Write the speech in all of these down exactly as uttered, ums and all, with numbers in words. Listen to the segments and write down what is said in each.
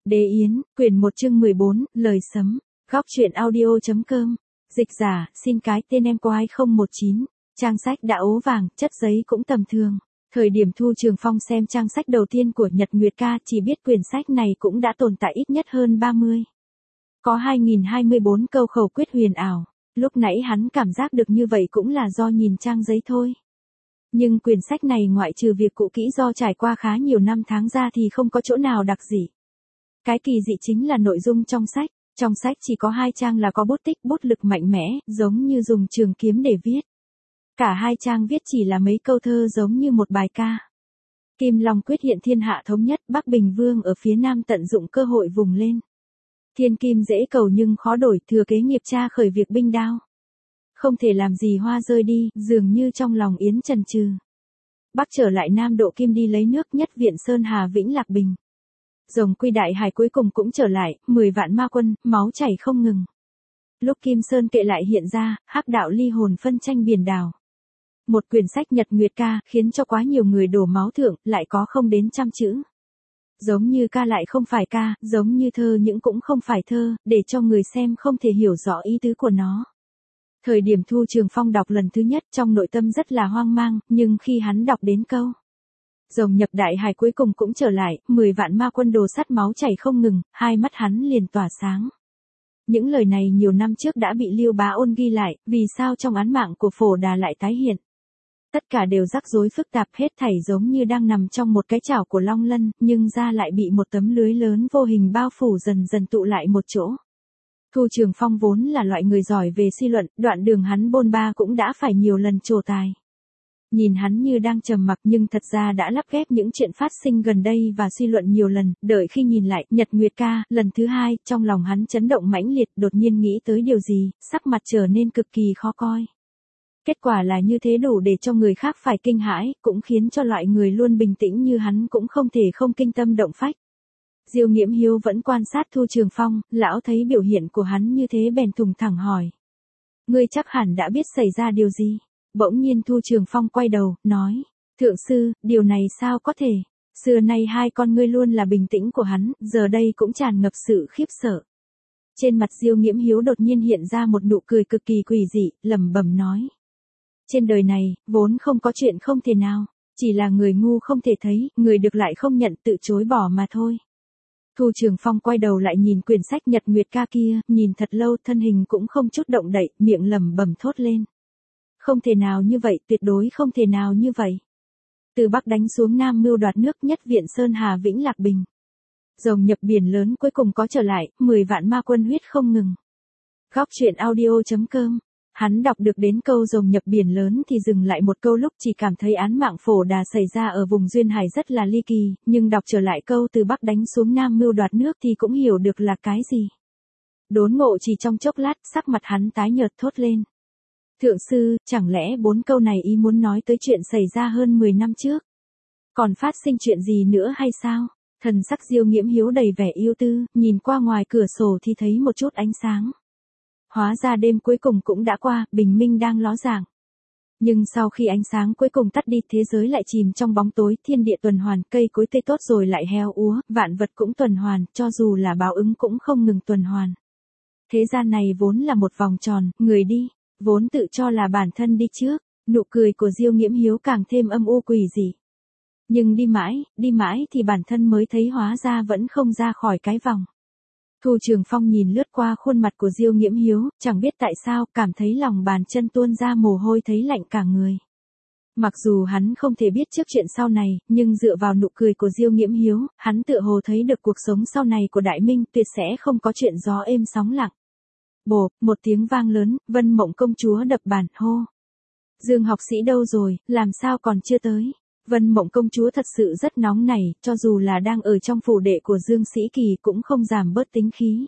Đế Yến, quyển một chương mười bốn, lời sấm, góc truyện audio.com, dịch giả, xin cái tên em của hai không một chín, trang sách đã ố vàng, chất giấy cũng tầm thường. Thời điểm Thu Trường Phong xem trang sách đầu tiên của Nhật Nguyệt Ca chỉ biết quyển sách này cũng đã tồn tại ít nhất hơn ba mươi. Có hai nghìn hai mươi bốn câu khẩu quyết huyền ảo, lúc nãy hắn cảm giác được như vậy cũng là do nhìn trang giấy thôi. Nhưng quyển sách này ngoại trừ việc cũ kỹ do trải qua khá nhiều năm tháng ra thì không có chỗ nào đặc dị. Cái kỳ dị chính là nội dung trong sách, trong sách chỉ có hai trang là có bút tích bút lực mạnh mẽ, giống như dùng trường kiếm để viết. Cả hai trang viết chỉ là mấy câu thơ giống như một bài ca. Kim Long quyết hiện thiên hạ thống nhất, Bắc Bình Vương ở phía nam tận dụng cơ hội vùng lên. Thiên kim dễ cầu nhưng khó đổi, thừa kế nghiệp cha khởi việc binh đao. Không thể làm gì hoa rơi đi, dường như trong lòng Yến chần chừ. Bắc trở lại Nam độ kim đi lấy nước, nhất viện Sơn Hà Vĩnh Lạc Bình. Rồng quy đại hải cuối cùng cũng trở lại, mười vạn ma quân, máu chảy không ngừng. Lúc Kim Sơn kệ lại hiện ra, hắc đạo ly hồn phân tranh biển đảo. Một quyển sách Nhật Nguyệt Ca khiến cho quá nhiều người đổ máu thượng, lại có không đến trăm chữ. Giống như ca lại không phải ca, giống như thơ những cũng không phải thơ, để cho người xem không thể hiểu rõ ý tứ của nó. Thời điểm Thu Trường Phong đọc lần thứ nhất trong nội tâm rất là hoang mang, nhưng khi hắn đọc đến câu rồng nhập đại hải cuối cùng cũng trở lại, mười vạn ma quân đồ sắt máu chảy không ngừng, hai mắt hắn liền tỏa sáng. Những lời này nhiều năm trước đã bị Liêu Bá Ôn ghi lại, vì sao trong án mạng của Phổ Đà lại tái hiện. Tất cả đều rắc rối phức tạp, hết thảy giống như đang nằm trong một cái chảo của long lân, nhưng ra lại bị một tấm lưới lớn vô hình bao phủ dần dần tụ lại một chỗ. Thu Trường Phong vốn là loại người giỏi về suy luận, đoạn đường hắn bôn ba cũng đã phải nhiều lần trổ tài. Nhìn hắn như đang trầm mặc nhưng thật ra đã lắp ghép những chuyện phát sinh gần đây và suy luận nhiều lần, đợi khi nhìn lại Nhật Nguyệt Ca lần thứ hai, trong lòng hắn chấn động mãnh liệt, đột nhiên nghĩ tới điều gì, sắc mặt trở nên cực kỳ khó coi. Kết quả là như thế đủ để cho người khác phải kinh hãi, cũng khiến cho loại người luôn bình tĩnh như hắn cũng không thể không kinh tâm động phách. Diêu Nghiễm Hiếu vẫn quan sát Thu Trường Phong, lão thấy biểu hiện của hắn như thế bèn thùng thẳng hỏi. Ngươi chắc hẳn đã biết xảy ra điều gì. Bỗng nhiên Thu Trường Phong quay đầu, nói. Thượng sư, điều này sao có thể? Xưa nay hai con ngươi luôn là bình tĩnh của hắn, giờ đây cũng tràn ngập sự khiếp sợ. Trên mặt Diêu Nghiễm Hiếu đột nhiên hiện ra một nụ cười cực kỳ quỷ dị, lẩm bẩm nói. Trên đời này, vốn không có chuyện không thể nào, chỉ là người ngu không thể thấy, người được lại không nhận, tự chối bỏ mà thôi. Thu Trường Phong quay đầu lại nhìn quyển sách Nhật Nguyệt Ca kia, nhìn thật lâu, thân hình cũng không chút động đậy, miệng lẩm bẩm thốt lên. Không thể nào như vậy, tuyệt đối không thể nào như vậy. Từ Bắc đánh xuống Nam mưu đoạt nước, nhất viện Sơn Hà Vĩnh Lạc Bình. Rồng nhập biển lớn cuối cùng có trở lại, mười vạn ma quân huyết không ngừng. Góc truyện audio.com. Hắn đọc được đến câu rồng nhập biển lớn thì dừng lại một câu lúc chỉ cảm thấy án mạng Phổ Đà xảy ra ở vùng Duyên Hải rất là ly kỳ, nhưng đọc trở lại câu từ Bắc đánh xuống Nam mưu đoạt nước thì cũng hiểu được là cái gì. Đốn ngộ chỉ trong chốc lát, sắc mặt hắn tái nhợt thốt lên. Thượng sư, chẳng lẽ bốn câu này ý muốn nói tới chuyện xảy ra hơn mười năm trước? Còn phát sinh chuyện gì nữa hay sao? Thần sắc Diêu Nghiễm Hiếu đầy vẻ yêu tư, nhìn qua ngoài cửa sổ thì thấy một chút ánh sáng. Hóa ra đêm cuối cùng cũng đã qua, bình minh đang ló dạng. Nhưng sau khi ánh sáng cuối cùng tắt đi, thế giới lại chìm trong bóng tối, thiên địa tuần hoàn, cây cối tươi tốt rồi lại heo úa, vạn vật cũng tuần hoàn, cho dù là báo ứng cũng không ngừng tuần hoàn. Thế gian này vốn là một vòng tròn, người đi, vốn tự cho là bản thân đi trước, nụ cười của Diêu Nghiễm Hiếu càng thêm âm u quỷ dị. Nhưng đi mãi, đi mãi thì bản thân mới thấy hóa ra vẫn không ra khỏi cái vòng. Thu Trường Phong nhìn lướt qua khuôn mặt của Diêu Nghiễm Hiếu, chẳng biết tại sao, cảm thấy lòng bàn chân tuôn ra mồ hôi thấy lạnh cả người. Mặc dù hắn không thể biết trước chuyện sau này, nhưng dựa vào nụ cười của Diêu Nghiễm Hiếu, hắn tựa hồ thấy được cuộc sống sau này của Đại Minh tuyệt sẽ không có chuyện gió êm sóng lặng. Bộp, một tiếng vang lớn, Vân Mộng công chúa đập bàn, hô. Dương học sĩ đâu rồi, làm sao còn chưa tới? Vân Mộng công chúa thật sự rất nóng nảy, cho dù là đang ở trong phủ đệ của Dương Sĩ Kỳ cũng không giảm bớt tính khí.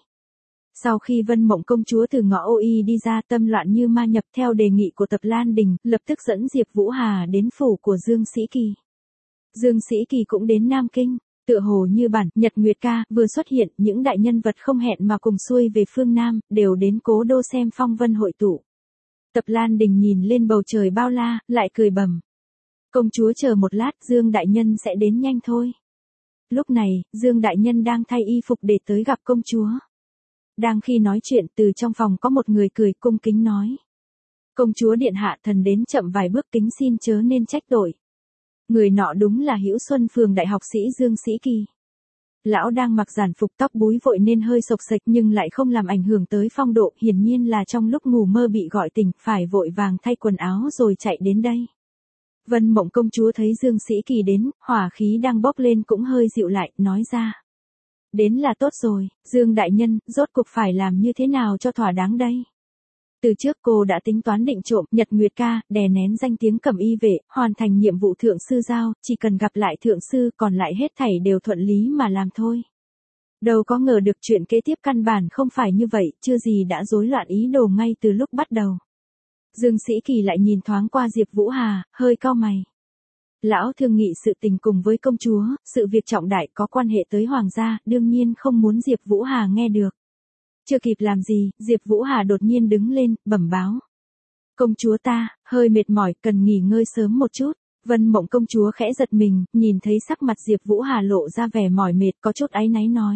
Sau khi Vân Mộng công chúa từ ngõ ô y đi ra, tâm loạn như ma nhập theo đề nghị của Tập Lan Đình, lập tức dẫn Diệp Vũ Hà đến phủ của Dương Sĩ Kỳ. Dương Sĩ Kỳ cũng đến Nam Kinh, tựa hồ như bản Nhật Nguyệt Ca vừa xuất hiện, những đại nhân vật không hẹn mà cùng xuôi về phương Nam, đều đến cố đô xem phong vân hội tụ. Tập Lan Đình nhìn lên bầu trời bao la, lại cười bẩm. Công chúa chờ một lát, Dương đại nhân sẽ đến nhanh thôi. Lúc này, Dương Đại Nhân đang thay y phục để tới gặp công chúa. Đang khi nói chuyện từ trong phòng có một người cười cung kính nói. Công chúa điện hạ, thần đến chậm vài bước, kính xin chớ nên trách tội. Người nọ đúng là Hữu Xuân Phường đại học sĩ Dương Sĩ Kỳ. Lão đang mặc giản phục, tóc búi vội nên hơi xộc xệch nhưng lại không làm ảnh hưởng tới phong độ, hiển nhiên là trong lúc ngủ mơ bị gọi tỉnh, phải vội vàng thay quần áo rồi chạy đến đây. Vân Mộng công chúa thấy Dương Sĩ Kỳ đến, hỏa khí đang bốc lên cũng hơi dịu lại, nói ra. Đến là tốt rồi, Dương Đại Nhân, rốt cuộc phải làm như thế nào cho thỏa đáng đây? Từ trước cô đã tính toán định trộm Nhật Nguyệt ca, đè nén danh tiếng cẩm y vệ, hoàn thành nhiệm vụ thượng sư giao, chỉ cần gặp lại thượng sư còn lại hết thảy đều thuận lý mà làm thôi. Đâu có ngờ được chuyện kế tiếp căn bản không phải như vậy, chưa gì đã rối loạn ý đồ ngay từ lúc bắt đầu. Dương Sĩ Kỳ lại nhìn thoáng qua Diệp Vũ Hà, hơi cau mày. Lão thương nghị sự tình cùng với công chúa, sự việc trọng đại có quan hệ tới hoàng gia, đương nhiên không muốn Diệp Vũ Hà nghe được. Chưa kịp làm gì, Diệp Vũ Hà đột nhiên đứng lên, bẩm báo. Công chúa ta, hơi mệt mỏi, cần nghỉ ngơi sớm một chút. Vân Mộng công chúa khẽ giật mình, nhìn thấy sắc mặt Diệp Vũ Hà lộ ra vẻ mỏi mệt, có chút áy náy nói.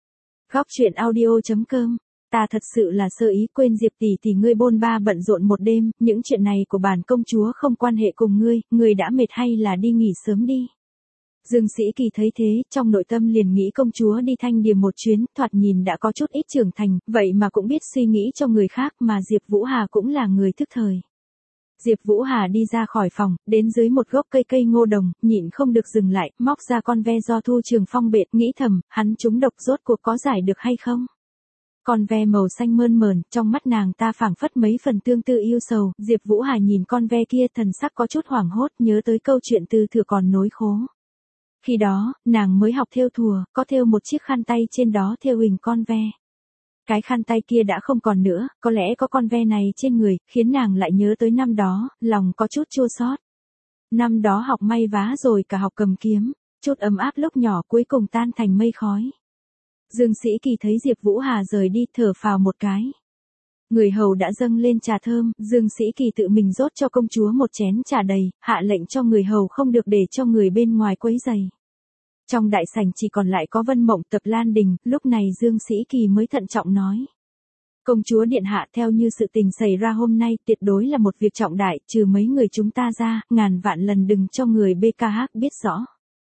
Góc truyện audio chấm com, ta thật sự là sơ ý, quên Diệp tỷ tỷ ngươi bôn ba bận rộn một đêm, những chuyện này của bản công chúa không quan hệ cùng ngươi, ngươi đã mệt hay là đi nghỉ sớm đi. Dương Sĩ Kỳ thấy thế, trong nội tâm liền nghĩ công chúa đi Thanh Điềm một chuyến, thoạt nhìn đã có chút ít trưởng thành, vậy mà cũng biết suy nghĩ cho người khác, mà Diệp Vũ Hà cũng là người thức thời. Diệp Vũ Hà đi ra khỏi phòng, đến dưới một gốc cây cây ngô đồng, nhịn không được dừng lại, móc ra con ve do Thu Trường Phong bện, nghĩ thầm, hắn trúng độc rốt cuộc có giải được hay không? Con ve màu xanh mơn mởn, trong mắt nàng ta phảng phất mấy phần tương tư yêu sầu, Diệp Vũ Hà nhìn con ve kia thần sắc có chút hoảng hốt, nhớ tới câu chuyện từ thừa còn nối khố. Khi đó, nàng mới học thêu thùa, có thêu một chiếc khăn tay trên đó thêu hình con ve. Cái khăn tay kia đã không còn nữa, có lẽ có con ve này trên người, khiến nàng lại nhớ tới năm đó, lòng có chút chua xót. Năm đó học may vá rồi cả học cầm kiếm, chút ấm áp lúc nhỏ cuối cùng tan thành mây khói. Dương Sĩ Kỳ thấy Diệp Vũ Hà rời đi, thở phào một cái. Người hầu đã dâng lên trà thơm, Dương Sĩ Kỳ tự mình rót cho công chúa một chén trà đầy, hạ lệnh cho người hầu không được để cho người bên ngoài quấy rầy. Trong đại sảnh chỉ còn lại có Vân Mộng Tập Lan Đình, lúc này Dương Sĩ Kỳ mới thận trọng nói. Công chúa điện hạ, theo như sự tình xảy ra hôm nay, tuyệt đối là một việc trọng đại, trừ mấy người chúng ta ra, ngàn vạn lần đừng cho người bê ca hát biết rõ.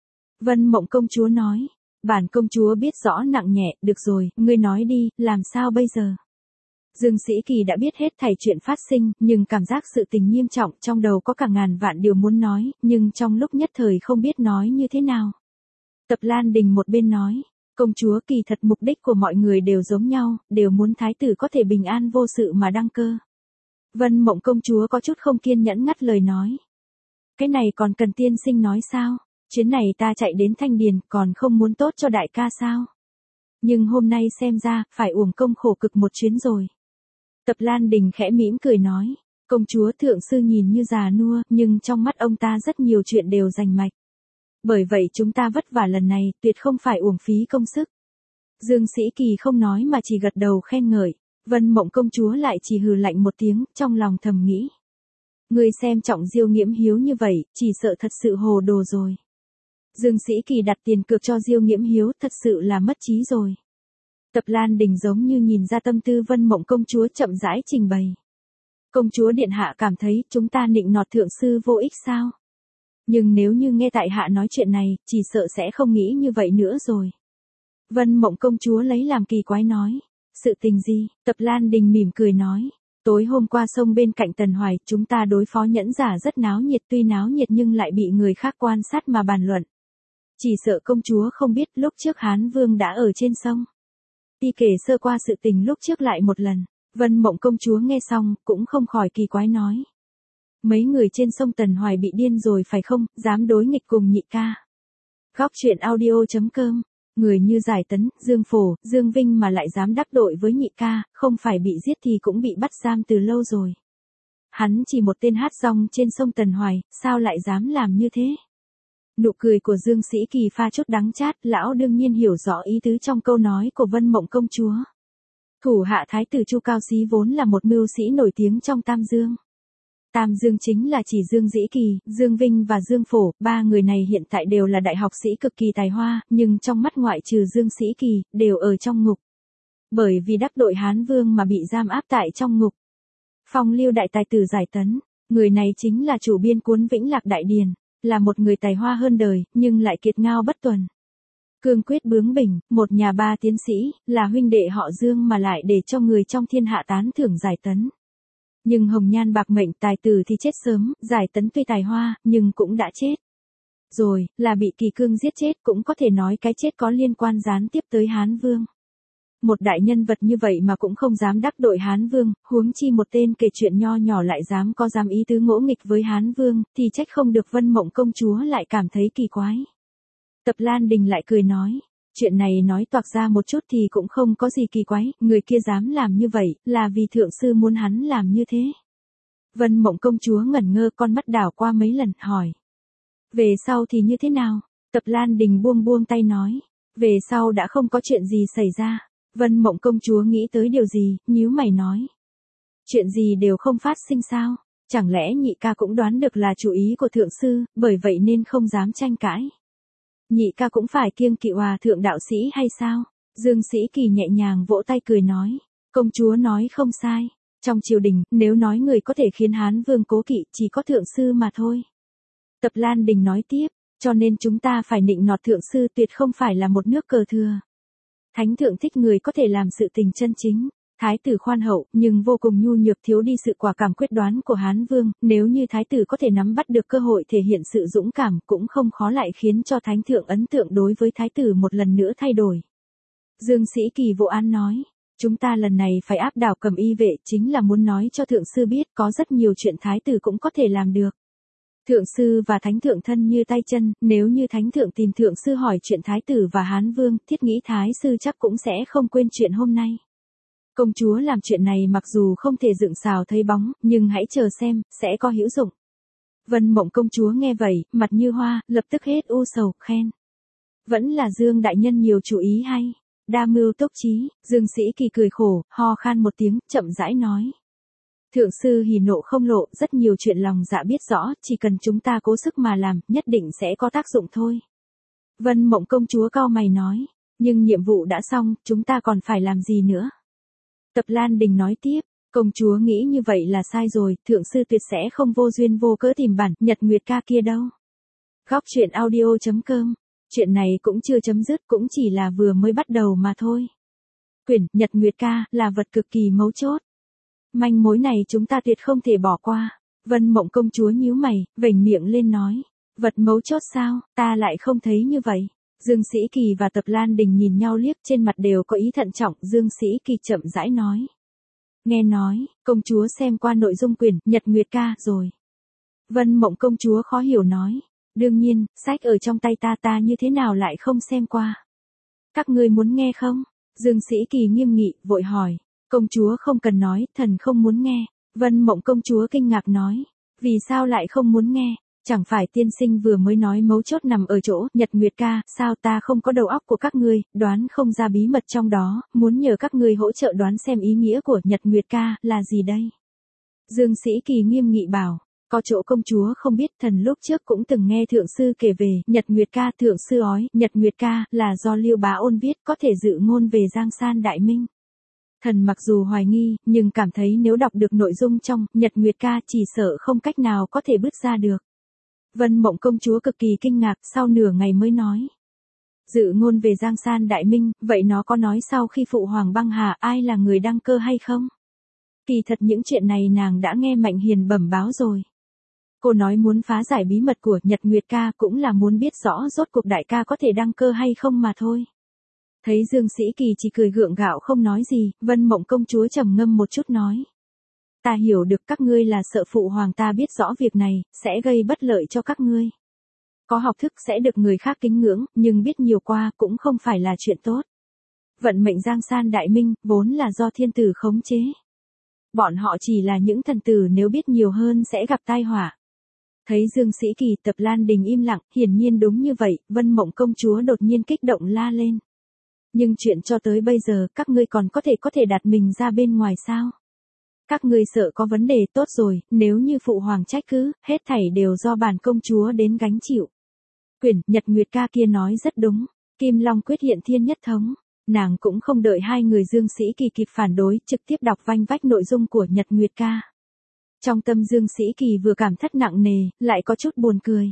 Vân Mộng công chúa nói, bản công chúa biết rõ nặng nhẹ, được rồi, ngươi nói đi, làm sao bây giờ? Dương Sĩ Kỳ đã biết hết thảy chuyện phát sinh, nhưng cảm giác sự tình nghiêm trọng, trong đầu có cả ngàn vạn điều muốn nói, nhưng trong lúc nhất thời không biết nói như thế nào. Tập Lan Đình một bên nói, công chúa kỳ thật mục đích của mọi người đều giống nhau, đều muốn thái tử có thể bình an vô sự mà đăng cơ. Vân Mộng công chúa có chút không kiên nhẫn ngắt lời nói. Cái này còn cần tiên sinh nói sao? Chuyến này ta chạy đến Thanh Điền còn không muốn tốt cho đại ca sao? Nhưng hôm nay xem ra, phải uổng công khổ cực một chuyến rồi. Tập Lan Đình khẽ mỉm cười nói, công chúa thượng sư nhìn như già nua, nhưng trong mắt ông ta rất nhiều chuyện đều rành mạch. Bởi vậy chúng ta vất vả lần này, tuyệt không phải uổng phí công sức. Dương Sĩ Kỳ không nói mà chỉ gật đầu khen ngợi, Vân Mộng công chúa lại chỉ hừ lạnh một tiếng, trong lòng thầm nghĩ. Người xem trọng Diêu Nghiễm Hiếu như vậy, chỉ sợ thật sự hồ đồ rồi. Dương Sĩ Kỳ đặt tiền cược cho Diêu Nghiễm Hiếu, thật sự là mất trí rồi. Tập Lan Đình giống như nhìn ra tâm tư Vân Mộng công chúa, chậm rãi trình bày. Công chúa điện hạ cảm thấy chúng ta nịnh nọt thượng sư vô ích sao? Nhưng nếu như nghe tại hạ nói chuyện này, chỉ sợ sẽ không nghĩ như vậy nữa rồi. Vân Mộng công chúa lấy làm kỳ quái nói. Sự tình gì? Tập Lan Đình mỉm cười nói. Tối hôm qua sông bên cạnh Tần Hoài, chúng ta đối phó nhẫn giả rất náo nhiệt, tuy náo nhiệt nhưng lại bị người khác quan sát mà bàn luận. Chỉ sợ công chúa không biết lúc trước Hán Vương đã ở trên sông. Ti kể sơ qua sự tình lúc trước lại một lần. Vân Mộng công chúa nghe xong, cũng không khỏi kỳ quái nói. Mấy người trên sông Tần Hoài bị điên rồi phải không, dám đối nghịch cùng nhị ca. Góc truyện audio chấm com, người như Giải Tấn, Dương Phổ, Dương Vinh mà lại dám đắc tội với nhị ca, không phải bị giết thì cũng bị bắt giam từ lâu rồi. Hắn chỉ một tên hát rong trên sông Tần Hoài, sao lại dám làm như thế? Nụ cười của Dương Sĩ Kỳ pha chút đắng chát, lão đương nhiên hiểu rõ ý tứ trong câu nói của Vân Mộng công chúa. Thủ hạ thái tử Chu Cao Xí vốn là một mưu sĩ nổi tiếng trong Tam Dương. Tam Dương chính là chỉ Dương Dĩ Kỳ, Dương Vinh và Dương Phổ, ba người này hiện tại đều là đại học sĩ cực kỳ tài hoa, nhưng trong mắt ngoại trừ Dương Sĩ Kỳ, đều ở trong ngục. Bởi vì đắc tội Hán Vương mà bị giam áp tại trong ngục. Phong Lưu đại tài tử Giải Tấn, người này chính là chủ biên cuốn Vĩnh Lạc Đại Điền, là một người tài hoa hơn đời, nhưng lại kiệt ngao bất tuần. Cương quyết bướng bỉnh, một nhà ba tiến sĩ, là huynh đệ họ Dương mà lại để cho người trong thiên hạ tán thưởng Giải Tấn. Nhưng hồng nhan bạc mệnh tài tử thì chết sớm, Giải Tấn tuy tài hoa, nhưng cũng đã chết. Rồi, là bị Kỳ Cương giết chết, cũng có thể nói cái chết có liên quan gián tiếp tới Hán Vương. Một đại nhân vật như vậy mà cũng không dám đắc tội Hán Vương, huống chi một tên kể chuyện nho nhỏ lại dám có dám ý tứ ngỗ nghịch với Hán Vương, thì trách không được Vân Mộng công chúa lại cảm thấy kỳ quái. Tập Lan Đình lại cười nói, chuyện này nói toạc ra một chút thì cũng không có gì kỳ quái, người kia dám làm như vậy, là vì thượng sư muốn hắn làm như thế. Vân Mộng công chúa ngẩn ngơ, con mắt đảo qua mấy lần, hỏi. Về sau thì như thế nào? Tập Lan Đình buông buông tay nói, về sau đã không có chuyện gì xảy ra. Vân Mộng công chúa nghĩ tới điều gì, nhíu mày nói. Chuyện gì đều không phát sinh sao? Chẳng lẽ nhị ca cũng đoán được là chủ ý của thượng sư, bởi vậy nên không dám tranh cãi. Nhị ca cũng phải kiêng kỵ hòa thượng đạo sĩ hay sao? Dương Sĩ Kỳ nhẹ nhàng vỗ tay cười nói. Công chúa nói không sai. Trong triều đình, nếu nói người có thể khiến Hán Vương cố kỵ, chỉ có thượng sư mà thôi. Tập Lan Đình nói tiếp, cho nên chúng ta phải nịnh nọt thượng sư, tuyệt không phải là một nước cờ thừa. Thánh thượng thích người có thể làm sự tình chân chính. Thái tử khoan hậu, nhưng vô cùng nhu nhược, thiếu đi sự quả cảm quyết đoán của Hán Vương, nếu như thái tử có thể nắm bắt được cơ hội thể hiện sự dũng cảm, cũng không khó lại khiến cho thánh thượng ấn tượng đối với thái tử một lần nữa thay đổi. Dương Sĩ Kỳ vô án nói, chúng ta lần này phải áp đảo Cầm Y vệ, chính là muốn nói cho thượng sư biết có rất nhiều chuyện thái tử cũng có thể làm được. Thượng sư và thánh thượng thân như tay chân, nếu như thánh thượng tìm thượng sư hỏi chuyện thái tử và Hán Vương, thiết nghĩ thái sư chắc cũng sẽ không quên chuyện hôm nay. Công chúa làm chuyện này mặc dù không thể dựng xào thấy bóng, nhưng hãy chờ xem, sẽ có hữu dụng. Vân Mộng công chúa nghe vậy, mặt như hoa, lập tức hết u sầu, khen. Vẫn là Dương đại nhân nhiều chủ ý hay. Đa mưu túc trí, Dương Sĩ Kỳ cười khổ, ho khan một tiếng, chậm rãi nói. Thượng sư hỉ nộ không lộ, rất nhiều chuyện lòng dạ biết rõ, chỉ cần chúng ta cố sức mà làm, nhất định sẽ có tác dụng thôi. Vân Mộng công chúa cau mày nói, nhưng nhiệm vụ đã xong, chúng ta còn phải làm gì nữa? Tập Lan Đình nói tiếp, công chúa nghĩ như vậy là sai rồi, thượng sư tuyệt sẽ không vô duyên vô cớ tìm bản Nhật Nguyệt ca kia đâu. Góc truyện audio chấm com, chuyện này cũng chưa chấm dứt, cũng chỉ là vừa mới bắt đầu mà thôi. Quyển Nhật Nguyệt ca là vật cực kỳ mấu chốt. Manh mối này chúng ta tuyệt không thể bỏ qua. Vân Mộng công chúa nhíu mày, vểnh miệng lên nói, vật mấu chốt sao, ta lại không thấy như vậy. Dương Sĩ Kỳ và Tập Lan Đình nhìn nhau liếc, trên mặt đều có ý thận trọng. Dương Sĩ Kỳ chậm rãi nói, nghe nói, công chúa xem qua nội dung quyển Nhật Nguyệt ca rồi. Vân Mộng công chúa khó hiểu nói, đương nhiên, sách ở trong tay ta ta như thế nào lại không xem qua. Các ngươi muốn nghe không? Dương Sĩ Kỳ nghiêm nghị, vội hỏi, công chúa không cần nói, thần không muốn nghe. Vân Mộng công chúa kinh ngạc nói, vì sao lại không muốn nghe? Chẳng phải tiên sinh vừa mới nói mấu chốt nằm ở chỗ Nhật Nguyệt ca, sao ta không có đầu óc của các ngươi, đoán không ra bí mật trong đó, muốn nhờ các ngươi hỗ trợ đoán xem ý nghĩa của Nhật Nguyệt ca là gì đây? Dương Sĩ Kỳ nghiêm nghị bảo, có chỗ công chúa không biết, thần lúc trước cũng từng nghe thượng sư kể về Nhật Nguyệt ca. Thượng sư ói, Nhật Nguyệt ca là do Liêu Bá Ôn viết, có thể dự ngôn về Giang San Đại Minh. Thần mặc dù hoài nghi, nhưng cảm thấy nếu đọc được nội dung trong Nhật Nguyệt ca chỉ sợ không cách nào có thể bứt ra được. Vân Mộng công chúa cực kỳ kinh ngạc, sau nửa ngày mới nói. Dự ngôn về Giang San Đại Minh, vậy nó có nói sau khi phụ hoàng băng hà ai là người đăng cơ hay không? Kỳ thật những chuyện này nàng đã nghe Mạnh Hiền bẩm báo rồi. Cô nói muốn phá giải bí mật của Nhật Nguyệt ca cũng là muốn biết rõ rốt cuộc đại ca có thể đăng cơ hay không mà thôi. Thấy Dương Sĩ Kỳ chỉ cười gượng gạo không nói gì, Vân Mộng công chúa trầm ngâm một chút nói. Ta hiểu được các ngươi là sợ phụ hoàng ta biết rõ việc này, sẽ gây bất lợi cho các ngươi. Có học thức sẽ được người khác kính ngưỡng, nhưng biết nhiều qua cũng không phải là chuyện tốt. Vận mệnh Giang San Đại Minh, vốn là do thiên tử khống chế. Bọn họ chỉ là những thần tử, nếu biết nhiều hơn sẽ gặp tai họa. Thấy Dương Sĩ Kỳ, Tập Lan Đình im lặng, hiển nhiên đúng như vậy, Vân Mộng công chúa đột nhiên kích động la lên. Nhưng chuyện cho tới bây giờ, các ngươi còn có thể có thể đặt mình ra bên ngoài sao? Các ngươi sợ có vấn đề, tốt rồi, nếu như phụ hoàng trách cứ, hết thảy đều do bản công chúa đến gánh chịu. Quyển, Nhật Nguyệt ca kia nói rất đúng. Kim Long quyết hiện thiên nhất thống. Nàng cũng không đợi hai người Dương Sĩ Kỳ kịp phản đối, trực tiếp đọc vanh vách nội dung của Nhật Nguyệt ca. Trong tâm Dương Sĩ Kỳ vừa cảm thất nặng nề, lại có chút buồn cười.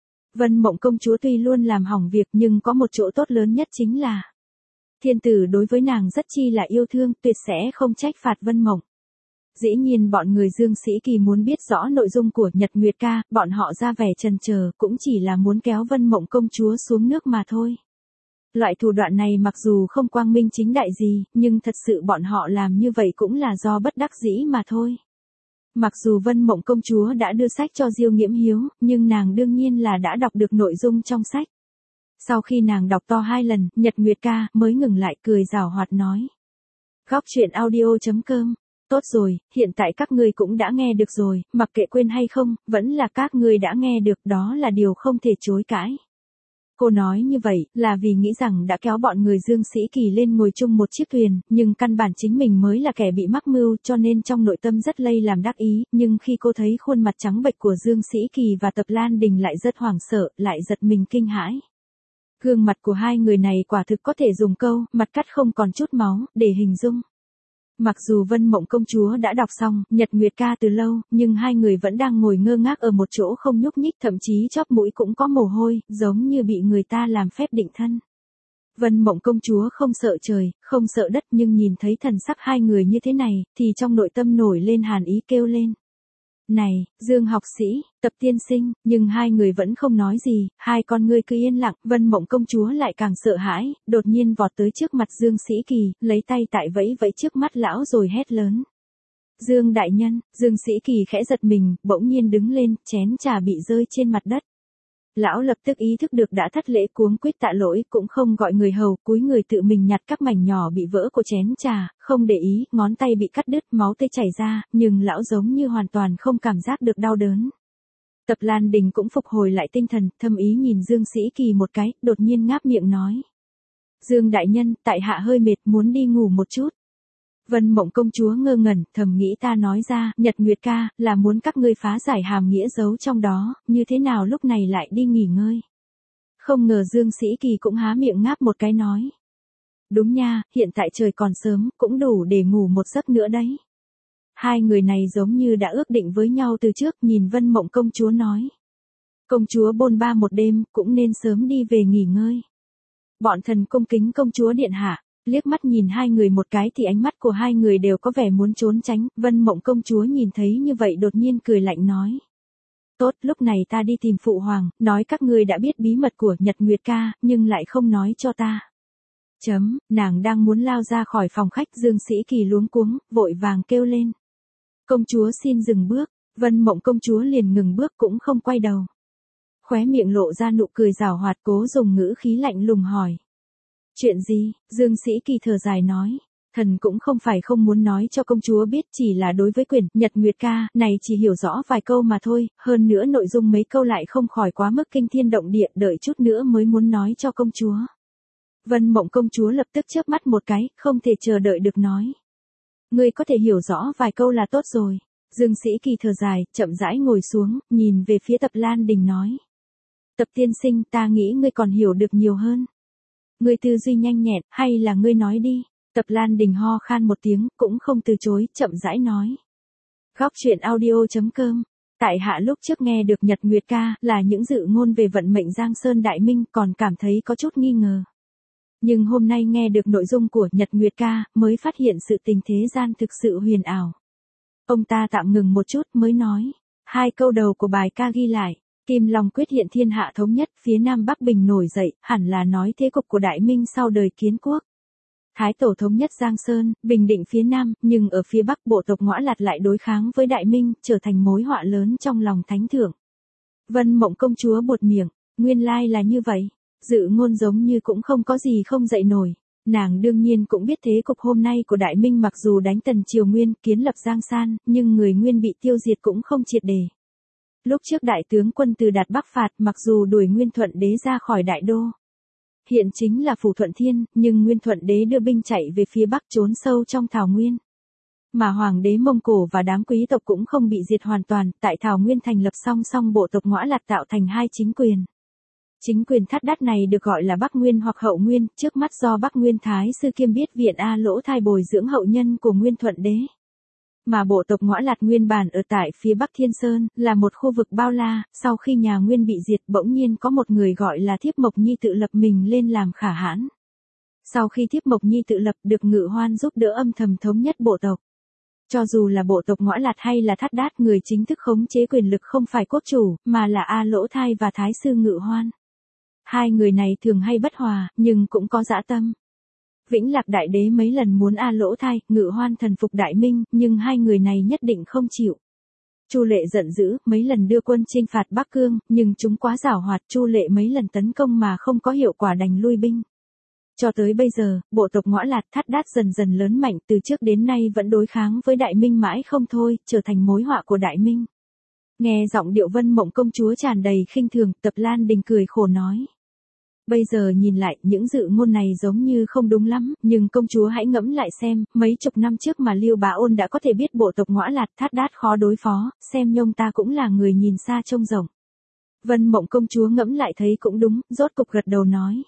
Vân Mộng công chúa tuy luôn làm hỏng việc nhưng có một chỗ tốt lớn nhất chính là thiên tử đối với nàng rất chi là yêu thương, tuyệt sẽ không trách phạt Vân Mộng. Dĩ nhiên bọn người Dương Sĩ Kỳ muốn biết rõ nội dung của Nhật Nguyệt ca, bọn họ ra vẻ chần chờ cũng chỉ là muốn kéo Vân Mộng công chúa xuống nước mà thôi. Loại thủ đoạn này mặc dù không quang minh chính đại gì, nhưng thật sự bọn họ làm như vậy cũng là do bất đắc dĩ mà thôi. Mặc dù Vân Mộng công chúa đã đưa sách cho Diêu Nghiễm Hiếu, nhưng nàng đương nhiên là đã đọc được nội dung trong sách. Sau khi nàng đọc to hai lần, Nhật Nguyệt ca mới ngừng lại cười giảo hoạt nói. Góc truyện audio chấm com. Tốt rồi, hiện tại các ngươi cũng đã nghe được rồi, mặc kệ quên hay không, vẫn là các ngươi đã nghe được, đó là điều không thể chối cãi. Cô nói như vậy, là vì nghĩ rằng đã kéo bọn người Dương Sĩ Kỳ lên ngồi chung một chiếc thuyền, nhưng căn bản chính mình mới là kẻ bị mắc mưu cho nên trong nội tâm rất lây làm đắc ý, nhưng khi cô thấy khuôn mặt trắng bệch của Dương Sĩ Kỳ và Tập Lan Đình lại rất hoảng sợ, lại giật mình kinh hãi. Gương mặt của hai người này quả thực có thể dùng câu, mặt cắt không còn chút máu, để hình dung. Mặc dù Vân Mộng công chúa đã đọc xong Nhật Nguyệt ca từ lâu, nhưng hai người vẫn đang ngồi ngơ ngác ở một chỗ không nhúc nhích, thậm chí chóp mũi cũng có mồ hôi, giống như bị người ta làm phép định thân. Vân Mộng công chúa không sợ trời, không sợ đất, nhưng nhìn thấy thần sắc hai người như thế này, thì trong nội tâm nổi lên hàn ý, kêu lên. Này, Dương học sĩ, Tập tiên sinh, nhưng hai người vẫn không nói gì, hai con ngươi cứ yên lặng, Vân Mộng công chúa lại càng sợ hãi, đột nhiên vọt tới trước mặt Dương Sĩ Kỳ, lấy tay tại vẫy vẫy trước mắt lão rồi hét lớn. Dương đại nhân, Dương Sĩ Kỳ khẽ giật mình, bỗng nhiên đứng lên, chén trà bị rơi trên mặt đất. Lão lập tức ý thức được đã thất lễ, cuống quýt tạ lỗi, cũng không gọi người hầu, cúi người tự mình nhặt các mảnh nhỏ bị vỡ của chén trà, không để ý, ngón tay bị cắt đứt, máu tươi chảy ra, nhưng lão giống như hoàn toàn không cảm giác được đau đớn. Tập Lan Đình cũng phục hồi lại tinh thần, thâm ý nhìn Dương Sĩ Kỳ một cái, đột nhiên ngáp miệng nói. Dương đại nhân, tại hạ hơi mệt, muốn đi ngủ một chút. Vân Mộng công chúa ngơ ngẩn, thầm nghĩ ta nói ra, Nhật Nguyệt ca, là muốn các ngươi phá giải hàm nghĩa giấu trong đó, như thế nào lúc này lại đi nghỉ ngơi. Không ngờ Dương Sĩ Kỳ cũng há miệng ngáp một cái nói. Đúng nha, hiện tại trời còn sớm, cũng đủ để ngủ một giấc nữa đấy. Hai người này giống như đã ước định với nhau từ trước, nhìn Vân Mộng công chúa nói. Công chúa bôn ba một đêm, cũng nên sớm đi về nghỉ ngơi. Bọn thần cung kính công chúa điện hạ. Liếc mắt nhìn hai người một cái thì ánh mắt của hai người đều có vẻ muốn trốn tránh, Vân Mộng công chúa nhìn thấy như vậy đột nhiên cười lạnh nói. Tốt, lúc này ta đi tìm phụ hoàng, nói các ngươi đã biết bí mật của Nhật Nguyệt ca, nhưng lại không nói cho ta. Chấm, nàng đang muốn lao ra khỏi phòng khách, Dương Sĩ Kỳ luống cuống, vội vàng kêu lên. Công chúa xin dừng bước, Vân Mộng công chúa liền ngừng bước cũng không quay đầu. Khóe miệng lộ ra nụ cười giảo hoạt, cố dùng ngữ khí lạnh lùng hỏi. Chuyện gì? Dương Sĩ Kỳ thở dài nói. Thần cũng không phải không muốn nói cho công chúa biết, chỉ là đối với quyển Nhật Nguyệt ca này chỉ hiểu rõ vài câu mà thôi, hơn nữa nội dung mấy câu lại không khỏi quá mức kinh thiên động địa, đợi chút nữa mới muốn nói cho công chúa. Vân Mộng công chúa lập tức chớp mắt một cái, không thể chờ đợi được nói. Ngươi có thể hiểu rõ vài câu là tốt rồi. Dương Sĩ Kỳ thở dài, chậm rãi ngồi xuống, nhìn về phía Tập Lan Đình nói. Tập tiên sinh, ta nghĩ ngươi còn hiểu được nhiều hơn. Ngươi tư duy nhanh nhẹn, hay là ngươi nói đi. Tập Lan Đình ho khan một tiếng, cũng không từ chối, chậm rãi nói. Góc truyện audio chấm com. Tại hạ lúc trước nghe được Nhật Nguyệt ca là những dự ngôn về vận mệnh Giang Sơn Đại Minh, còn cảm thấy có chút nghi ngờ. Nhưng hôm nay nghe được nội dung của Nhật Nguyệt ca, mới phát hiện sự tình thế gian thực sự huyền ảo. Ông ta tạm ngừng một chút mới nói. Hai câu đầu của bài ca ghi lại. Kim Long quyết hiện thiên hạ thống nhất, phía Nam Bắc Bình nổi dậy, hẳn là nói thế cục của Đại Minh sau đời kiến quốc. Thái tổ thống nhất Giang Sơn, bình định phía Nam, nhưng ở phía Bắc bộ tộc Ngõa Lạt lại đối kháng với Đại Minh, trở thành mối họa lớn trong lòng thánh thượng. Vân Mộng công chúa buột miệng, nguyên lai là như vậy. Dự ngôn giống như cũng không có gì không dậy nổi. Nàng đương nhiên cũng biết thế cục hôm nay của Đại Minh, mặc dù đánh Tần Triều Nguyên, kiến lập Giang San, nhưng người Nguyên bị tiêu diệt cũng không triệt để. Lúc trước đại tướng quân Từ Đạt bắc phạt, mặc dù đuổi Nguyên Thuận Đế ra khỏi đại đô. Hiện chính là Phủ Thuận Thiên, nhưng Nguyên Thuận Đế đưa binh chạy về phía Bắc, trốn sâu trong thảo nguyên. mà hoàng đế Mông Cổ và đám quý tộc cũng không bị diệt hoàn toàn, tại Thảo Nguyên thành lập song song bộ tộc Ngõa Lạt tạo thành hai chính quyền. Chính quyền Thát Đát này được gọi là Bắc Nguyên hoặc Hậu Nguyên, trước mắt do Bắc Nguyên Thái sư kiêm biết viện A Lỗ Thai bồi dưỡng hậu nhân của Nguyên Thuận đế. Mà bộ tộc Ngõa Lạt nguyên bản ở tại phía Bắc Thiên Sơn, là một khu vực bao la, sau khi nhà Nguyên bị diệt bỗng nhiên có một người gọi là Thiếp Mộc Nhi tự lập mình lên làm khả hãn. Sau khi Thiếp Mộc Nhi tự lập được Ngự Hoan giúp đỡ âm thầm thống nhất bộ tộc. Cho dù là bộ tộc Ngõa Lạt hay là Thát Đát, người chính thức khống chế quyền lực không phải quốc chủ, mà là A Lỗ Thai và Thái sư Ngự Hoan. Hai người này thường hay bất hòa, nhưng cũng có dã tâm. Vĩnh Lạc Đại Đế mấy lần muốn A Lỗ Thai, Ngự Hoan thần phục Đại Minh, nhưng hai người này nhất định không chịu. Chu Lệ giận dữ, mấy lần đưa quân chinh phạt Bắc Cương, nhưng chúng quá giảo hoạt, Chu Lệ mấy lần tấn công mà không có hiệu quả đành lui binh. Cho tới bây giờ, bộ tộc Ngõa Lạt Thát Đát dần dần lớn mạnh, từ trước đến nay vẫn đối kháng với Đại Minh mãi không thôi, trở thành mối họa của Đại Minh. Nghe giọng điệu Vân Mộng công chúa tràn đầy khinh thường, Tập Lan Đình cười khổ nói. Bây giờ nhìn lại, những dự ngôn này giống như không đúng lắm, nhưng công chúa hãy ngẫm lại xem, mấy chục năm trước mà Liêu Bá Ôn đã có thể biết bộ tộc Ngõa Lạt Thát Đát khó đối phó, xem nhông ta cũng là người nhìn xa trông rộng. Vân Mộng công chúa ngẫm lại thấy cũng đúng, rốt cục gật đầu nói.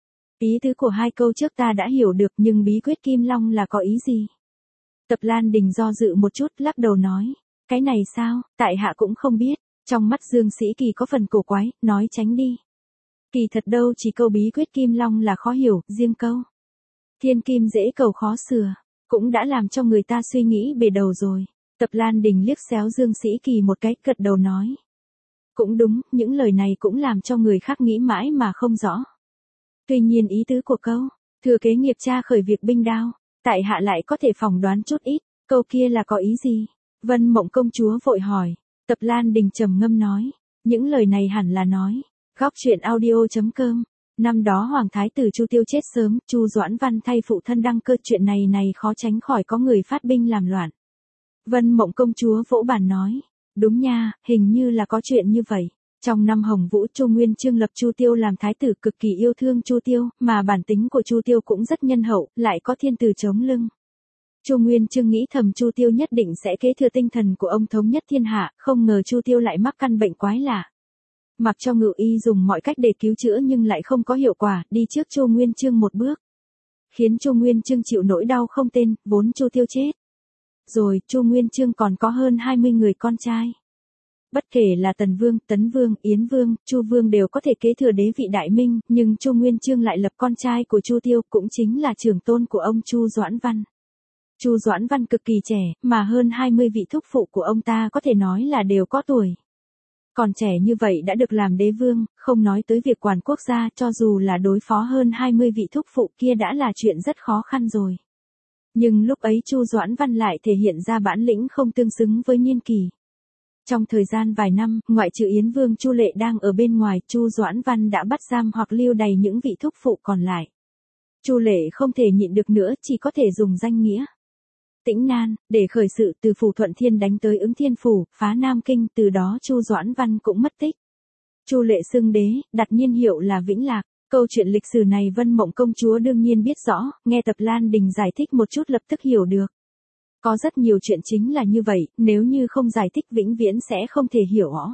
Ý tứ của hai câu trước ta đã hiểu được, nhưng bí quyết Kim Long là có ý gì? Tập Lan Đình do dự một chút, lắc đầu nói. Cái này sao, tại hạ cũng không biết. Trong mắt Dương Sĩ Kỳ có phần cổ quái, nói tránh đi. Kỳ thật đâu chỉ câu bí quyết Kim Long là khó hiểu, riêng câu thiên kim dễ cầu khó sửa, cũng đã làm cho người ta suy nghĩ bề đầu rồi. Tập Lan Đình liếc xéo Dương Sĩ Kỳ một cái, gật đầu nói. Cũng đúng, những lời này cũng làm cho người khác nghĩ mãi mà không rõ. Tuy nhiên ý tứ của câu, thừa kế nghiệp cha khởi việc binh đao, tại hạ lại có thể phỏng đoán chút ít, câu kia là có ý gì? Vân Mộng công chúa vội hỏi. Tập Lan Đình trầm ngâm nói. Những lời này hẳn là nói. Góc truyện audio chấm com. Năm đó Hoàng Thái tử Chu Tiêu chết sớm, Chu Doãn Văn thay phụ thân đăng cơ, chuyện này này khó tránh khỏi có người phát binh làm loạn. Vân Mộng công chúa vỗ bàn nói. Đúng nha, hình như là có chuyện như vậy. Trong năm Hồng Vũ, Chu Nguyên Chương lập Chu Tiêu làm thái tử, cực kỳ yêu thương Chu Tiêu, mà bản tính của Chu Tiêu cũng rất nhân hậu, lại có thiên tử chống lưng. Chu Nguyên Chương nghĩ thầm Chu Tiêu nhất định sẽ kế thừa tinh thần của ông thống nhất thiên hạ, không ngờ Chu Tiêu lại mắc căn bệnh quái lạ. Mặc cho Ngự Y dùng mọi cách để cứu chữa nhưng lại không có hiệu quả, đi trước Chu Nguyên Chương một bước. Khiến Chu Nguyên Chương chịu nỗi đau không tên, vốn Chu Tiêu chết. Rồi, Chu Nguyên Chương còn có hơn hai mươi người con trai. Bất kể là Tần Vương, Tấn Vương, Yến Vương, Chu Vương đều có thể kế thừa đế vị Đại Minh, nhưng Chu Nguyên Chương lại lập con trai của Chu Tiêu, cũng chính là trưởng tôn của ông Chu Doãn Văn. Chu Doãn Văn cực kỳ trẻ, mà hơn hai mươi vị thúc phụ của ông ta có thể nói là đều có tuổi. Còn trẻ như vậy đã được làm đế vương, không nói tới việc quản quốc gia, cho dù là đối phó hơn hai mươi vị thúc phụ kia đã là chuyện rất khó khăn rồi. Nhưng lúc ấy Chu Doãn Văn lại thể hiện ra bản lĩnh không tương xứng với niên kỷ. Trong thời gian vài năm, ngoại trừ Yến Vương Chu Lệ đang ở bên ngoài, Chu Doãn Văn đã bắt giam hoặc lưu đày những vị thúc phụ còn lại. Chu Lệ không thể nhịn được nữa, chỉ có thể dùng danh nghĩa Tĩnh Nan để khởi sự, từ phủ Thuận Thiên đánh tới Ứng Thiên phủ, phá Nam Kinh, từ đó Chu Doãn Văn cũng mất tích. Chu Lệ xưng đế, đặt niên hiệu là Vĩnh Lạc. Câu chuyện lịch sử này Vân Mộng công chúa đương nhiên biết rõ, nghe Tập Lan Đình giải thích một chút lập tức hiểu được. Có rất nhiều chuyện chính là như vậy, nếu như không giải thích vĩnh viễn sẽ không thể hiểu rõ.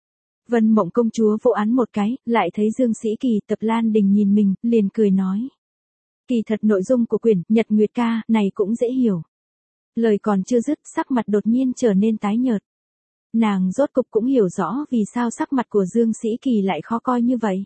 Vân Mộng công chúa vỗ án một cái, lại thấy Dương Sĩ Kỳ, Tập Lan Đình nhìn mình, liền cười nói. Kỳ thật nội dung của quyển Nhật Nguyệt Ca này cũng dễ hiểu. Lời còn chưa dứt, sắc mặt đột nhiên trở nên tái nhợt. Nàng rốt cục cũng hiểu rõ vì sao sắc mặt của Dương Sĩ Kỳ lại khó coi như vậy.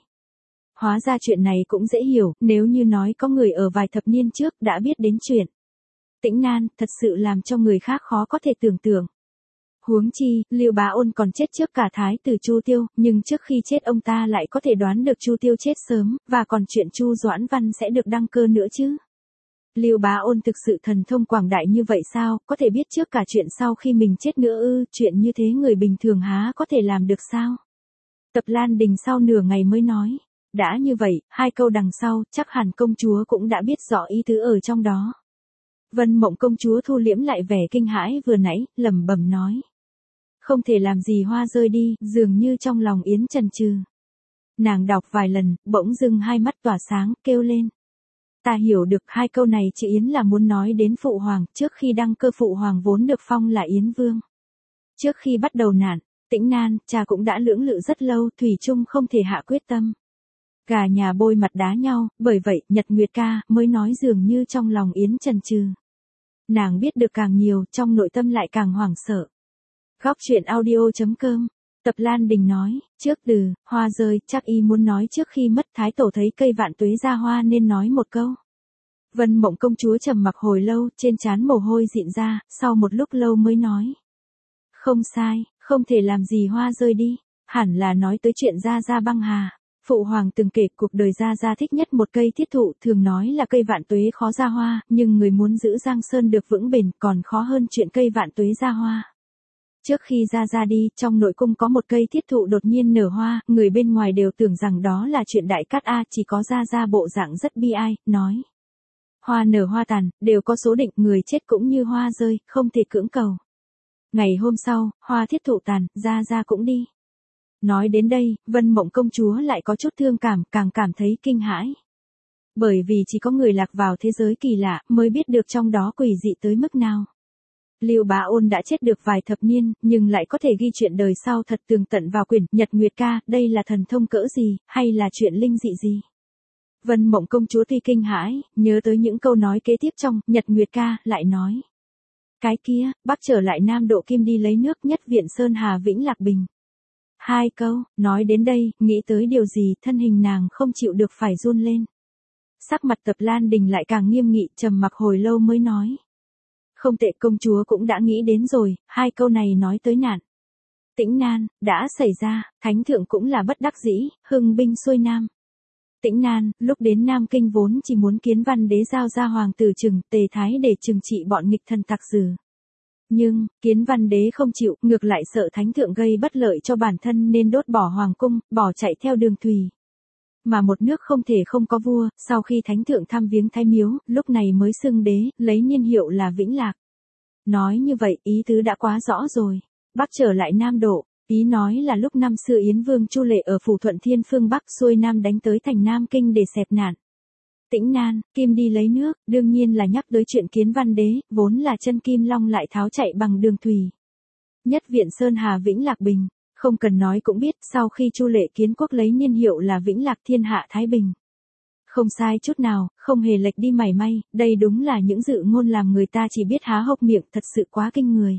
Hóa ra chuyện này cũng dễ hiểu, nếu như nói có người ở vài thập niên trước đã biết đến chuyện Tĩnh Nan, thật sự làm cho người khác khó có thể tưởng tượng. Huống chi, Liêu Bá Ôn còn chết trước cả thái tử Chu Tiêu, nhưng trước khi chết ông ta lại có thể đoán được Chu Tiêu chết sớm, và còn chuyện Chu Doãn Văn sẽ được đăng cơ nữa chứ. Liêu Bá Ôn thực sự thần thông quảng đại như vậy sao, có thể biết trước cả chuyện sau khi mình chết nữa ư, chuyện như thế người bình thường há có thể làm được sao? Tập Lan Đình sau nửa ngày mới nói. Đã như vậy, hai câu đằng sau, chắc hẳn công chúa cũng đã biết rõ ý tứ ở trong đó. Vân Mộng công chúa thu liễm lại vẻ kinh hãi vừa nãy, lẩm bẩm nói. Không thể làm gì hoa rơi đi, dường như trong lòng Yến chần chừ. Nàng đọc vài lần, bỗng dưng hai mắt tỏa sáng, kêu lên. Ta hiểu được hai câu này chị Yến là muốn nói đến Phụ Hoàng, trước khi đăng cơ Phụ Hoàng vốn được phong là Yến Vương. Trước khi bắt đầu nạn, Tĩnh Nan, cha cũng đã lưỡng lự rất lâu, thủy chung không thể hạ quyết tâm. Gà nhà bôi mặt đá nhau, bởi vậy Nhật Nguyệt ca mới nói dường như trong lòng Yến chần chừ. Nàng biết được càng nhiều, trong nội tâm lại càng hoảng sợ. Góc truyện audio chấm com. Tập Lan Đình nói, trước từ, hoa rơi, chắc y muốn nói trước khi mất thái tổ thấy cây vạn tuế ra hoa nên nói một câu. Vân Mộng công chúa trầm mặc hồi lâu, trên trán mồ hôi dịn ra, sau một lúc lâu mới nói. Không sai, không thể làm gì hoa rơi đi, hẳn là nói tới chuyện Gia Gia băng hà. Phụ Hoàng từng kể cuộc đời Gia Gia thích nhất một cây thiết thụ, thường nói là cây vạn tuế khó ra hoa, nhưng người muốn giữ Giang Sơn được vững bền còn khó hơn chuyện cây vạn tuế ra hoa. Trước khi Gia Gia đi, trong nội cung có một cây thiết thụ đột nhiên nở hoa, người bên ngoài đều tưởng rằng đó là chuyện đại cát a, chỉ có Gia Gia bộ dạng rất bi ai, nói. Hoa nở hoa tàn, đều có số định, người chết cũng như hoa rơi, không thể cưỡng cầu. Ngày hôm sau, hoa thiết thụ tàn, Gia Gia cũng đi. Nói đến đây, Vân Mộng công chúa lại có chút thương cảm, càng cảm thấy kinh hãi. Bởi vì chỉ có người lạc vào thế giới kỳ lạ, mới biết được trong đó quỷ dị tới mức nào. Lưu Bá Ôn đã chết được vài thập niên, nhưng lại có thể ghi chuyện đời sau thật tường tận vào quyển Nhật Nguyệt ca, đây là thần thông cỡ gì, hay là chuyện linh dị gì? Vân Mộng công chúa tuy kinh hãi, nhớ tới những câu nói kế tiếp trong Nhật Nguyệt ca, lại nói. Cái kia, Bắc trở lại Nam độ kim đi lấy nước, nhất viện Sơn Hà Vĩnh Lạc Bình. Hai câu, nói đến đây, nghĩ tới điều gì, thân hình nàng không chịu được phải run lên. Sắc mặt Tập Lan Đình lại càng nghiêm nghị, trầm mặc hồi lâu mới nói. Không tệ, công chúa cũng đã nghĩ đến rồi, hai câu này nói tới nạn. Tĩnh nan, đã xảy ra, thánh thượng cũng là bất đắc dĩ, hưng binh xuôi nam. Tĩnh nan, lúc đến Nam Kinh vốn chỉ muốn Kiến Văn đế giao ra hoàng tử Trừng, Tề Thái để trừng trị bọn nghịch thần tặc dữ. Nhưng, Kiến Văn đế không chịu, ngược lại sợ thánh thượng gây bất lợi cho bản thân nên đốt bỏ hoàng cung, bỏ chạy theo đường thủy. Mà một nước không thể không có vua, sau khi thánh thượng thăm viếng Thái Miếu, lúc này mới xưng đế, lấy niên hiệu là Vĩnh Lạc. Nói như vậy, ý tứ đã quá rõ rồi. Bắc trở lại Nam độ, ý nói là lúc năm xưa Yến Vương Chu Lệ ở phủ Thuận Thiên phương Bắc xuôi Nam đánh tới thành Nam Kinh để xẹp nạn. Tĩnh nan, kim đi lấy nước, đương nhiên là nhắc tới chuyện Kiến Văn đế, vốn là chân kim long lại tháo chạy bằng đường thủy. Nhất viện Sơn Hà Vĩnh Lạc Bình, không cần nói cũng biết, sau khi Chu Lệ kiến quốc lấy niên hiệu là Vĩnh Lạc Thiên Hạ Thái Bình. Không sai chút nào, không hề lệch đi mảy may, đây đúng là những dự ngôn làm người ta chỉ biết há hốc miệng, thật sự quá kinh người.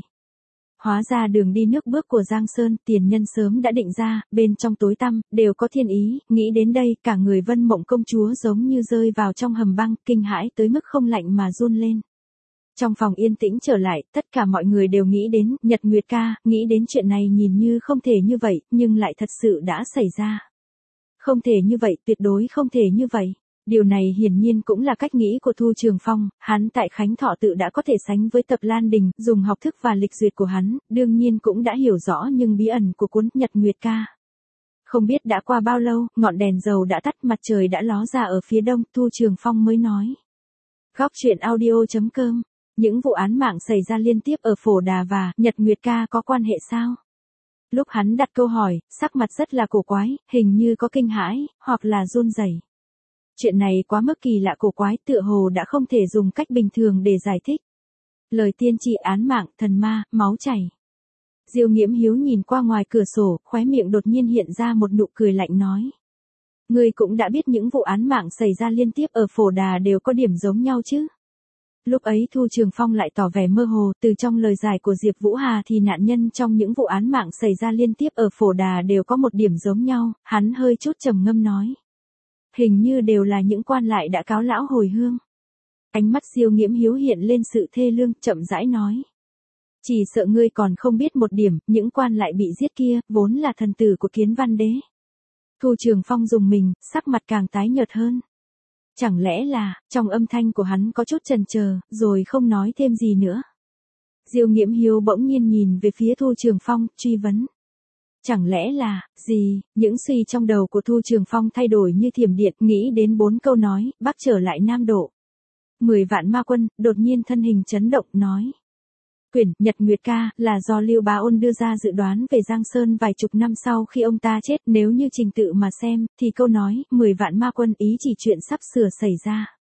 Hóa ra đường đi nước bước của Giang Sơn, tiền nhân sớm đã định ra, bên trong tối tăm, đều có thiên ý, nghĩ đến đây, cả người Vân Mộng công chúa giống như rơi vào trong hầm băng, kinh hãi tới mức không lạnh mà run lên. Trong phòng yên tĩnh trở lại, tất cả mọi người đều nghĩ đến Nhật Nguyệt ca, nghĩ đến chuyện này nhìn như không thể như vậy, nhưng lại thật sự đã xảy ra. Không thể như vậy, tuyệt đối không thể như vậy. Điều này hiển nhiên cũng là cách nghĩ của Thu Trường Phong, hắn tại Khánh Thọ tự đã có thể sánh với Tập Lan Đình, dùng học thức và lịch duyệt của hắn, đương nhiên cũng đã hiểu rõ nhưng bí ẩn của cuốn Nhật Nguyệt ca. Không biết đã qua bao lâu, ngọn đèn dầu đã tắt, mặt trời đã ló ra ở phía đông, Thu Trường Phong mới nói. Góc truyện audio chấm com, những vụ án mạng xảy ra liên tiếp ở Phổ Đà và Nhật Nguyệt ca có quan hệ sao? Lúc hắn đặt câu hỏi, sắc mặt rất là cổ quái, hình như có kinh hãi, hoặc là run rẩy. Chuyện này quá mức kỳ lạ cổ quái, tựa hồ đã không thể dùng cách bình thường để giải thích. Lời tiên tri án mạng, thần ma, máu chảy. Diêu Nghiễm Hiếu nhìn qua ngoài cửa sổ, khóe miệng đột nhiên hiện ra một nụ cười lạnh nói. Ngươi cũng đã biết những vụ án mạng xảy ra liên tiếp ở Phổ Đà đều có điểm giống nhau chứ? Lúc ấy Thu Trường Phong lại tỏ vẻ mơ hồ, từ trong lời giải của Diệp Vũ Hà thì nạn nhân trong những vụ án mạng xảy ra liên tiếp ở Phổ Đà đều có một điểm giống nhau, hắn hơi chút trầm ngâm nói. Hình như đều là những quan lại đã cáo lão hồi hương. Ánh mắt Diêu Nghiễm Hiếu hiện lên sự thê lương, chậm rãi nói. Chỉ sợ ngươi còn không biết một điểm, những quan lại bị giết kia, vốn là thần tử của Kiến Văn đế. Thu Trường Phong dùng mình, sắc mặt càng tái nhợt hơn. Chẳng lẽ là, trong âm thanh của hắn có chút chần chờ, rồi không nói thêm gì nữa. Diêu Nghiễm Hiếu bỗng nhiên nhìn về phía Thu Trường Phong, truy vấn. Chẳng lẽ là, gì, những suy trong đầu của Thu Trường Phong thay đổi như thiểm điện, nghĩ đến bốn câu nói, Bắc trở lại Nam độ. Mười vạn ma quân, đột nhiên thân hình chấn động, nói. Quyển Nhật Nguyệt ca là do Lưu Bá Ôn đưa ra dự đoán về Giang Sơn vài chục năm sau khi ông ta chết, nếu như trình tự mà xem, thì câu nói, mười vạn ma quân ý chỉ chuyện sắp sửa xảy ra.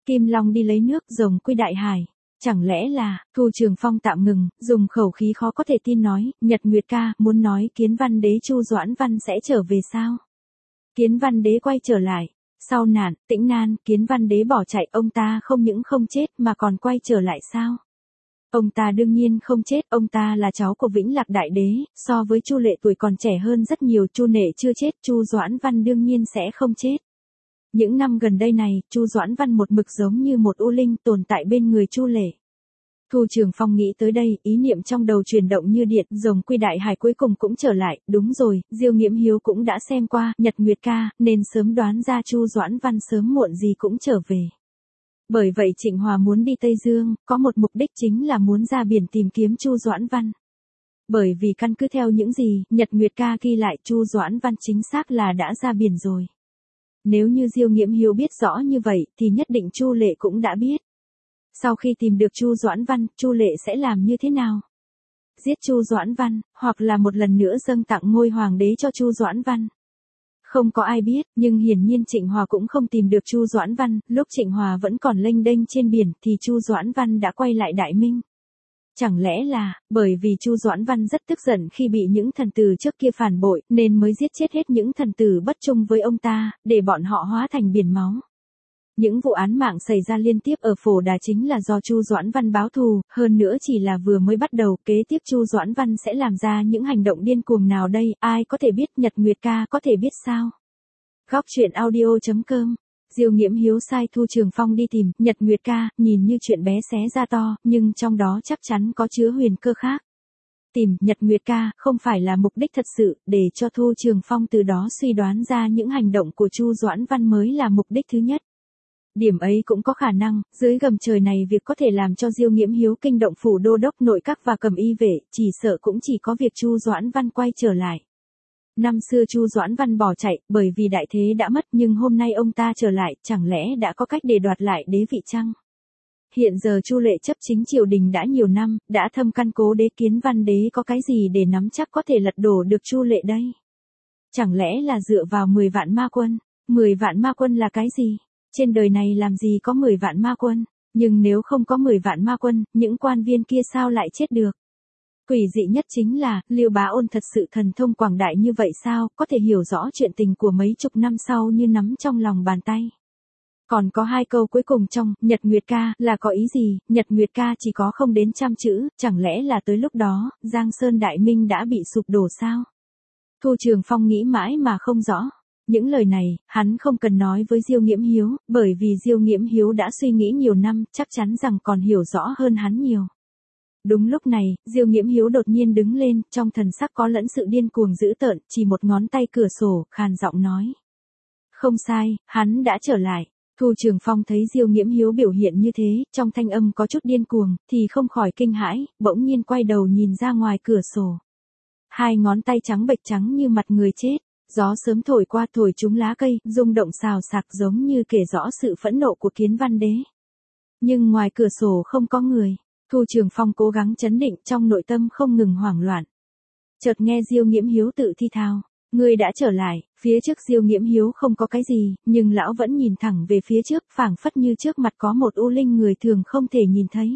Kim Long đi lấy nước, rồng quy đại hải. Chẳng lẽ là, Thu Trường Phong tạm ngừng, dùng khẩu khí khó có thể tin nói, Nhật Nguyệt ca, muốn nói Kiến Văn Đế Chu Doãn Văn sẽ trở về sao? Kiến Văn Đế quay trở lại. Sau nạn, tĩnh nan, Kiến Văn Đế bỏ chạy, ông ta không những không chết mà còn quay trở lại sao? Ông ta đương nhiên không chết, ông ta là cháu của Vĩnh Lạc Đại Đế, so với Chu Lệ tuổi còn trẻ hơn rất nhiều, Chu Nệ chưa chết, Chu Doãn Văn đương nhiên sẽ không chết. Những năm gần đây này, Chu Doãn Văn một mực giống như một u linh tồn tại bên người Chu Lệ. Thu Trường Phong nghĩ tới đây, ý niệm trong đầu chuyển động như điện, rồng quy đại hải cuối cùng cũng trở lại, đúng rồi, Diêu Nghiễm Hiếu cũng đã xem qua, Nhật Nguyệt ca, nên sớm đoán ra Chu Doãn Văn sớm muộn gì cũng trở về. Bởi vậy Trịnh Hòa muốn đi Tây Dương, có một mục đích chính là muốn ra biển tìm kiếm Chu Doãn Văn. Bởi vì căn cứ theo những gì Nhật Nguyệt ca ghi lại, Chu Doãn Văn chính xác là đã ra biển rồi. Nếu như Diêu Nghiễm Hiếu biết rõ như vậy, thì nhất định Chu Lệ cũng đã biết. Sau khi tìm được Chu Doãn Văn, Chu Lệ sẽ làm như thế nào? Giết Chu Doãn Văn, hoặc là một lần nữa dâng tặng ngôi hoàng đế cho Chu Doãn Văn? Không có ai biết, nhưng hiển nhiên Trịnh Hòa cũng không tìm được Chu Doãn Văn, lúc Trịnh Hòa vẫn còn lênh đênh trên biển thì Chu Doãn Văn đã quay lại Đại Minh. Chẳng lẽ là, bởi vì Chu Doãn Văn rất tức giận khi bị những thần tử trước kia phản bội, nên mới giết chết hết những thần tử bất trung với ông ta, để bọn họ hóa thành biển máu. Những vụ án mạng xảy ra liên tiếp ở Phổ Đà chính là do Chu Doãn Văn báo thù, hơn nữa chỉ là vừa mới bắt đầu, kế tiếp Chu Doãn Văn sẽ làm ra những hành động điên cuồng nào đây, ai có thể biết, Nhật Nguyệt ca có thể biết sao? Góc truyện audio chấm com. Diêu Nghiễm Hiếu sai Thu Trường Phong đi tìm Nhật Nguyệt ca, nhìn như chuyện bé xé ra to, nhưng trong đó chắc chắn có chứa huyền cơ khác. Tìm Nhật Nguyệt ca không phải là mục đích thật sự, để cho Thu Trường Phong từ đó suy đoán ra những hành động của Chu Doãn Văn mới là mục đích thứ nhất. Điểm ấy cũng có khả năng, dưới gầm trời này việc có thể làm cho Diêu Nghiễm Hiếu kinh động phủ đô đốc nội các và cầm y vệ, chỉ sợ cũng chỉ có việc Chu Doãn Văn quay trở lại. Năm xưa Chu Doãn Văn bỏ chạy, bởi vì đại thế đã mất, nhưng hôm nay ông ta trở lại, chẳng lẽ đã có cách để đoạt lại đế vị chăng? Hiện giờ Chu Lệ chấp chính triều đình đã nhiều năm, đã thâm căn cố đế, Kiến Văn Đế có cái gì để nắm chắc có thể lật đổ được Chu Lệ đây? Chẳng lẽ là dựa vào mười vạn ma quân? mười vạn ma quân là cái gì? Trên đời này làm gì có mười vạn ma quân? Nhưng nếu không có mười vạn ma quân, những quan viên kia sao lại chết được? Quỷ dị nhất chính là, Liêu Bá Ôn thật sự thần thông quảng đại như vậy sao, có thể hiểu rõ chuyện tình của mấy chục năm sau như nắm trong lòng bàn tay. Còn có hai câu cuối cùng trong Nhật Nguyệt ca là có ý gì? Nhật Nguyệt ca chỉ có không đến trăm chữ, chẳng lẽ là tới lúc đó, Giang Sơn Đại Minh đã bị sụp đổ sao? Thu Trường Phong nghĩ mãi mà không rõ. Những lời này, hắn không cần nói với Diêu Nghiễm Hiếu, bởi vì Diêu Nghiễm Hiếu đã suy nghĩ nhiều năm, chắc chắn rằng còn hiểu rõ hơn hắn nhiều. Đúng lúc này, Diêu Nghiễm Hiếu đột nhiên đứng lên, trong thần sắc có lẫn sự điên cuồng dữ tợn, chỉ một ngón tay cửa sổ, khàn giọng nói. Không sai, hắn đã trở lại. Thu Trường Phong thấy Diêu Nghiễm Hiếu biểu hiện như thế, trong thanh âm có chút điên cuồng, thì không khỏi kinh hãi, bỗng nhiên quay đầu nhìn ra ngoài cửa sổ. Hai ngón tay trắng bệch trắng như mặt người chết. Gió sớm thổi qua, thổi trúng lá cây, rung động xào xạc giống như kể rõ sự phẫn nộ của Kiến Văn Đế. Nhưng ngoài cửa sổ không có người. Thu Trường Phong cố gắng trấn định, trong nội tâm không ngừng hoảng loạn. Chợt nghe Diêu Nghiễm Hiếu tự thi thào, ngươi đã trở lại. Phía trước Diêu Nghiễm Hiếu không có cái gì, nhưng lão vẫn nhìn thẳng về phía trước, phảng phất như trước mặt có một u linh người thường không thể nhìn thấy.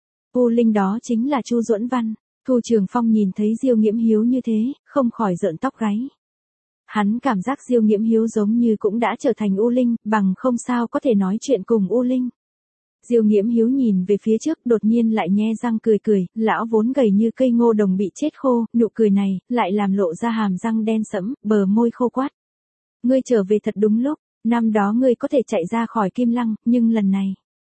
U linh đó chính là Chu Doãn Văn. Thu Trường Phong nhìn thấy Diêu Nghiễm Hiếu như thế, không khỏi rợn tóc gáy. Hắn cảm giác Diêu Nghiễm Hiếu giống như cũng đã trở thành u linh, bằng không sao có thể nói chuyện cùng u linh. Diêu Nghiễm Hiếu nhìn về phía trước, đột nhiên lại nhe răng cười cười, lão vốn gầy như cây ngô đồng bị chết khô, nụ cười này lại làm lộ ra hàm răng đen sẫm, bờ môi khô quắt. Ngươi trở về thật đúng lúc, năm đó ngươi có thể chạy ra khỏi Kim Lăng, nhưng lần này,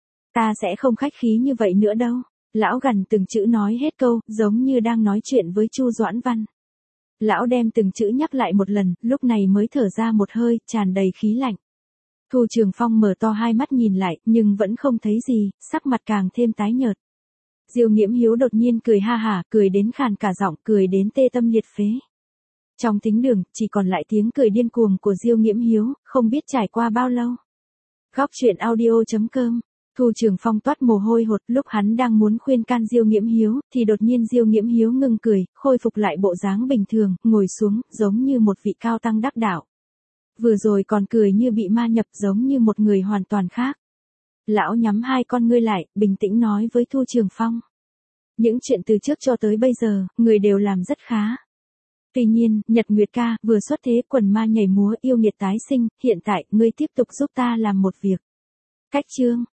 ta sẽ không khách khí như vậy nữa đâu. Lão gần từng chữ nói hết câu, giống như đang nói chuyện với Chu Doãn Văn. Lão đem từng chữ nhắc lại một lần, lúc này mới thở ra một hơi, tràn đầy khí lạnh. Thu Trường Phong mở to hai mắt nhìn lại, nhưng vẫn không thấy gì, sắc mặt càng thêm tái nhợt. Diêu Nghiễm Hiếu đột nhiên cười ha hả, cười đến khàn cả giọng, cười đến tê tâm liệt phế. Trong thính đường, chỉ còn lại tiếng cười điên cuồng của Diêu Nghiễm Hiếu, không biết trải qua bao lâu. Góc truyện audio chấm com. Thu Trường Phong toát mồ hôi hột, lúc hắn đang muốn khuyên can Diêu Nghiễm Hiếu, thì đột nhiên Diêu Nghiễm Hiếu ngưng cười, khôi phục lại bộ dáng bình thường, ngồi xuống, giống như một vị cao tăng đắc đạo. Vừa rồi còn cười như bị ma nhập, giống như một người hoàn toàn khác. Lão nhắm hai con ngươi lại, bình tĩnh nói với Thu Trường Phong. Những chuyện từ trước cho tới bây giờ, người đều làm rất khá. Tuy nhiên, Nhật Nguyệt ca, vừa xuất thế, quần ma nhảy múa, yêu nghiệt tái sinh, hiện tại, ngươi tiếp tục giúp ta làm một việc. Cách chương.